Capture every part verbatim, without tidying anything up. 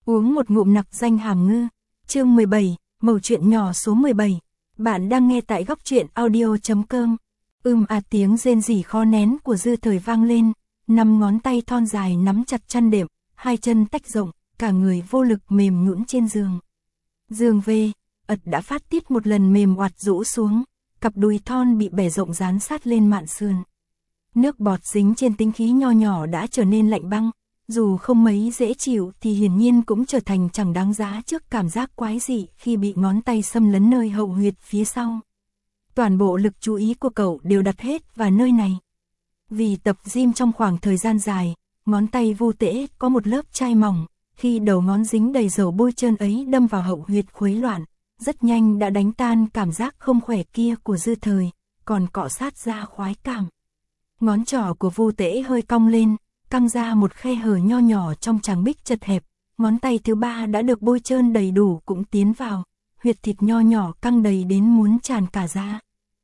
Uống một ngụm nặc danh hàm ngư. Chương mười bảy, mẩu chuyện nhỏ số mười bảy. Bạn đang nghe tại góc truyện audio chấm com. Ưm à tiếng rên rỉ khó nén của Dư Thời vang lên, năm ngón tay thon dài nắm chặt chăn đệm, hai chân tách rộng, cả người vô lực mềm nhũn trên giường. Giường về, ật đã phát tiết một lần mềm oặt rũ xuống, cặp đùi thon bị bẻ rộng dán sát lên mạn sườn. Nước bọt dính trên tinh khí nho nhỏ đã trở nên lạnh băng, dù không mấy dễ chịu thì hiển nhiên cũng trở thành chẳng đáng giá trước cảm giác quái dị khi bị ngón tay xâm lấn nơi hậu huyệt phía sau. Toàn bộ lực chú ý của cậu đều đặt hết vào nơi này. Vì tập gym trong khoảng thời gian dài, ngón tay Vu Tễ có một lớp chai mỏng, khi đầu ngón dính đầy dầu bôi trơn ấy đâm vào hậu huyệt khuấy loạn, rất nhanh đã đánh tan cảm giác không khỏe kia của Dư Thời, còn cọ sát ra khoái cảm. Ngón trỏ của Vu Tễ hơi cong lên, căng ra một khe hở nho nhỏ trong tràng bích chật hẹp, ngón tay thứ ba đã được bôi trơn đầy đủ cũng tiến vào, huyệt thịt nho nhỏ căng đầy đến muốn tràn cả ra.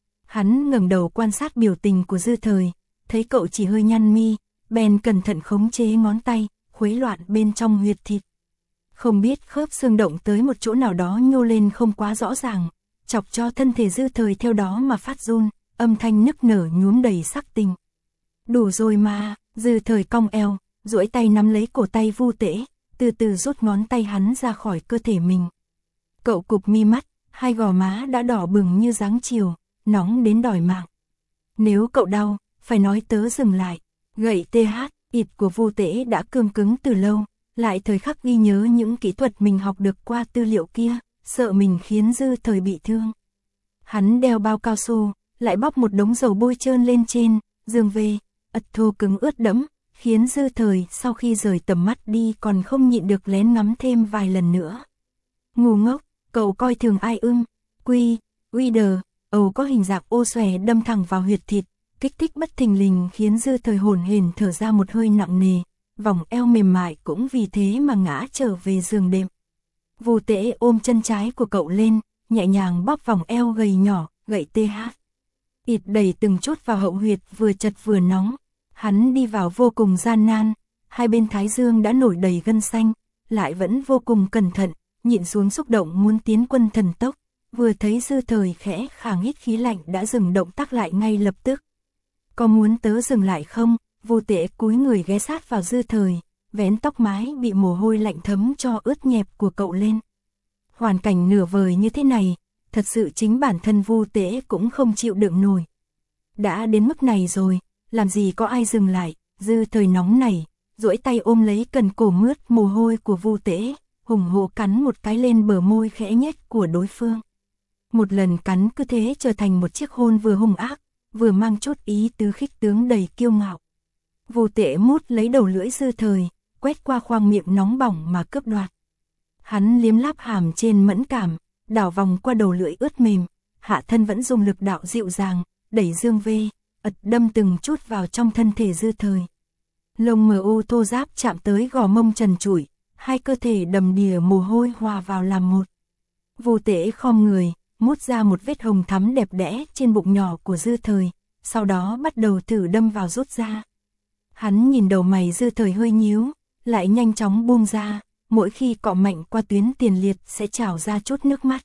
Hắn ngẩng đầu quan sát biểu tình của Dư Thời, thấy cậu chỉ hơi nhăn mi, bèn cẩn thận khống chế ngón tay, khuấy loạn bên trong huyệt thịt. Không biết khớp xương động tới một chỗ nào đó nhô lên không quá rõ ràng, chọc cho thân thể Dư Thời theo đó mà phát run, âm thanh nức nở nhuốm đầy sắc tình. Đủ rồi mà, Dư Thời cong eo, duỗi tay nắm lấy cổ tay Vu Tễ, từ từ rút ngón tay hắn ra khỏi cơ thể mình. Cậu cụp mi mắt, hai gò má đã đỏ bừng như dáng chiều, nóng đến đòi mạng. Nếu cậu đau, phải nói tớ dừng lại. Gậy tê hát, ịt của Vu Tễ đã cương cứng từ lâu, lại thời khắc ghi nhớ những kỹ thuật mình học được qua tư liệu kia, sợ mình khiến Dư Thời bị thương. Hắn đeo bao cao su, lại bóp một đống dầu bôi trơn lên trên, giường về, ật thô cứng ướt đẫm, khiến Dư Thời sau khi rời tầm mắt đi còn không nhịn được lén ngắm thêm vài lần nữa. Ngu ngốc, cậu coi thường ai ưng, quy, uy đờ, ầu có hình dạng ô xòe đâm thẳng vào huyệt thịt, kích thích bất thình lình khiến Dư Thời hổn hển thở ra một hơi nặng nề, vòng eo mềm mại cũng vì thế mà ngã trở về giường đệm. Vu Tễ ôm chân trái của cậu lên, nhẹ nhàng bóp vòng eo gầy nhỏ, gậy tê hát. Ịt đẩy từng chút vào hậu huyệt vừa chật vừa nóng, hắn đi vào vô cùng gian nan, hai bên thái dương đã nổi đầy gân xanh, lại vẫn vô cùng cẩn thận, nhịn xuống xúc động muốn tiến quân thần tốc, vừa thấy Dư Thời khẽ khàng hít khí lạnh đã dừng động tác lại ngay lập tức. Có muốn tớ dừng lại không? Vu Tễ cúi người ghé sát vào Dư Thời, vén tóc mái bị mồ hôi lạnh thấm cho ướt nhẹp của cậu lên. Hoàn cảnh nửa vời như thế này, thật sự chính bản thân Vu Tễ cũng không chịu đựng nổi. Đã đến mức này rồi, làm gì có ai dừng lại, Dư Thời nóng nảy, duỗi tay ôm lấy cần cổ mướt mồ hôi của Vu Tễ, hùng hổ cắn một cái lên bờ môi khẽ nhếch của đối phương. Một lần cắn cứ thế trở thành một chiếc hôn vừa hung ác, vừa mang chút ý tứ khích tướng đầy kiêu ngạo. Vu Tễ mút lấy đầu lưỡi Dư Thời, quét qua khoang miệng nóng bỏng mà cướp đoạt. Hắn liếm láp hàm trên mẫn cảm, đảo vòng qua đầu lưỡi ướt mềm, hạ thân vẫn dùng lực đạo dịu dàng, đẩy dương vê, ật đâm từng chút vào trong thân thể Dư Thời. Lông mờ u thô ráp chạm tới gò mông trần trụi, hai cơ thể đầm đìa mồ hôi hòa vào làm một. Vu Tễ khom người, mút ra một vết hồng thắm đẹp đẽ trên bụng nhỏ của Dư Thời, sau đó bắt đầu thử đâm vào rút ra. Hắn nhìn đầu mày Dư Thời hơi nhíu, lại nhanh chóng buông ra, mỗi khi cọ mạnh qua tuyến tiền liệt sẽ trào ra chút nước mắt.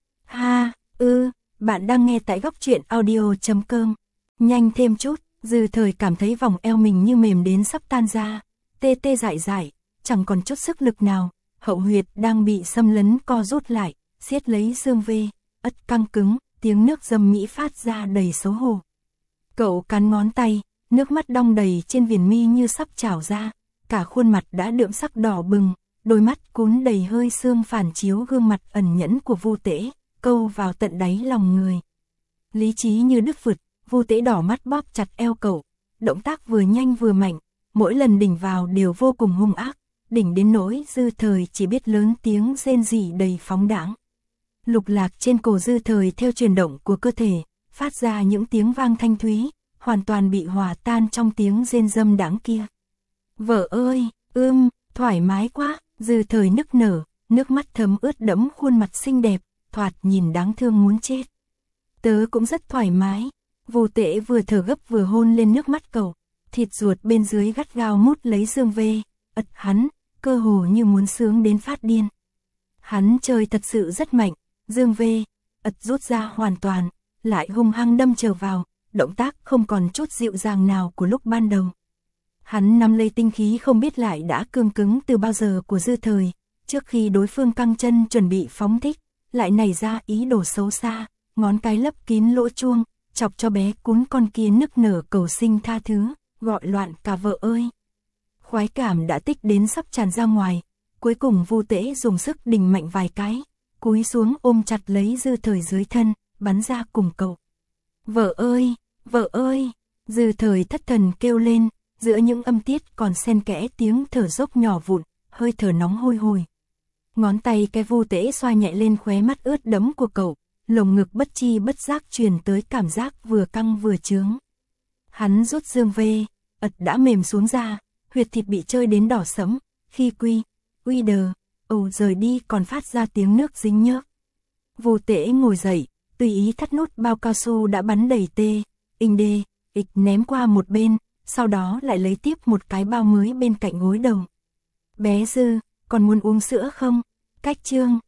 Ha, ư, bạn đang nghe tại góc truyện audio chấm com. Nhanh thêm chút, Dư Thời cảm thấy vòng eo mình như mềm đến sắp tan ra, tê tê dại dại, chẳng còn chút sức lực nào, hậu huyệt đang bị xâm lấn co rút lại, siết lấy dương vê, ất căng cứng, tiếng nước dâm mỹ phát ra đầy xấu hổ. Cậu cắn ngón tay, nước mắt đong đầy trên viền mi như sắp trào ra, cả khuôn mặt đã đượm sắc đỏ bừng, đôi mắt cún đầy hơi sương phản chiếu gương mặt ẩn nhẫn của Vu Tễ, câu vào tận đáy lòng người. Lý trí như đứt vụt, Vu Tễ đỏ mắt bóp chặt eo cậu, động tác vừa nhanh vừa mạnh, mỗi lần đỉnh vào đều vô cùng hung ác, đỉnh đến nỗi Dư Thời chỉ biết lớn tiếng rên rỉ đầy phóng đãng. Lục lạc trên cổ Dư Thời theo chuyển động của cơ thể, phát ra những tiếng vang thanh thúy, hoàn toàn bị hòa tan trong tiếng rên dâm đáng kia. Vợ ơi, ưm, thoải mái quá, Dư Thời nức nở, nước mắt thấm ướt đẫm khuôn mặt xinh đẹp, thoạt nhìn đáng thương muốn chết. Tớ cũng rất thoải mái. Vu Tễ vừa thở gấp vừa hôn lên nước mắt cậu, thịt ruột bên dưới gắt gao mút lấy dương vê, ật hắn, cơ hồ như muốn sướng đến phát điên. Hắn chơi thật sự rất mạnh, Dương V, ật rút ra hoàn toàn, lại hung hăng đâm trở vào, động tác không còn chút dịu dàng nào của lúc ban đầu. Hắn nắm lấy tinh khí không biết lại đã cương cứng từ bao giờ của Dư Thời, trước khi đối phương căng chân chuẩn bị phóng thích, lại nảy ra ý đồ xấu xa, ngón cái lấp kín lỗ chuông, chọc cho bé cún con kia nức nở cầu xin tha thứ, gọi loạn cả vợ ơi. Khoái cảm đã tích đến sắp tràn ra ngoài, cuối cùng Vu Tễ dùng sức đình mạnh vài cái, cúi xuống ôm chặt lấy Dư Thời dưới thân, bắn ra cùng cậu. Vợ ơi, vợ ơi, Dư Thời thất thần kêu lên, giữa những âm tiết còn xen kẽ tiếng thở dốc nhỏ vụn, hơi thở nóng hôi hổi. Ngón tay cái Vu Tễ xoa nhẹ lên khóe mắt ướt đẫm của cậu, lồng ngực bất chi bất giác truyền tới cảm giác vừa căng vừa chướng. Hắn rút Dương V, ật đã mềm xuống ra, huyệt thịt bị chơi đến đỏ sẫm, khi quy, uy đờ, ồ rời đi còn phát ra tiếng nước dính nhớp. Vu Tễ ngồi dậy, tùy ý thắt nút bao cao su đã bắn đầy tê, inh đê, ịch ném qua một bên, sau đó lại lấy tiếp một cái bao mới bên cạnh gối đầu. Bé Dư, còn muốn uống sữa không? Cách chương